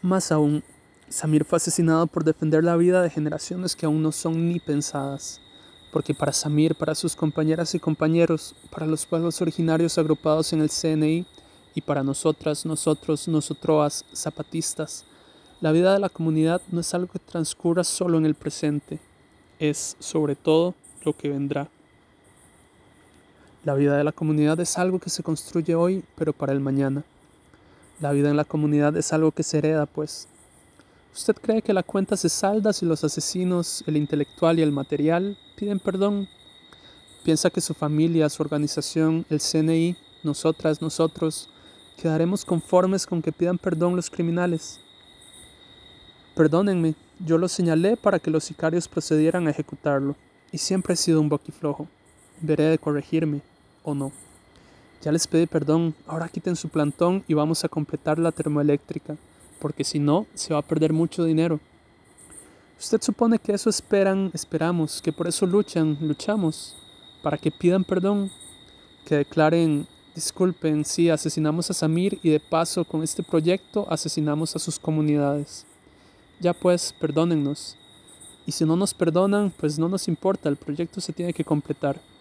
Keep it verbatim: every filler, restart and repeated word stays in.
Más aún, Samir fue asesinado por defender la vida de generaciones que aún no son ni pensadas. Porque para Samir, para sus compañeras y compañeros, para los pueblos originarios agrupados en el C N I y para nosotras, nosotros, nosotroas, zapatistas, la vida de la comunidad no es algo que transcurra solo en el presente, es, sobre todo, lo que vendrá. La vida de la comunidad es algo que se construye hoy, pero para el mañana. La vida en la comunidad es algo que se hereda, pues. ¿Usted cree que la cuenta se salda si los asesinos, el intelectual y el material, piden perdón? ¿Piensa que su familia, su organización, el C N I, nosotras, nosotros, quedaremos conformes con que pidan perdón los criminales? Perdónenme, yo lo señalé para que los sicarios procedieran a ejecutarlo, y siempre he sido un boquiflojo. Veré de corregirme, o no. Ya les pedí perdón, ahora quiten su plantón y vamos a completar la termoeléctrica, porque si no, se va a perder mucho dinero. ¿Usted supone que eso esperan, esperamos, que por eso luchan, luchamos? Para que pidan perdón, que declaren, disculpen, sí, asesinamos a Samir y de paso con este proyecto asesinamos a sus comunidades. Ya pues, perdónennos. Y si no nos perdonan, pues no nos importa, el proyecto se tiene que completar.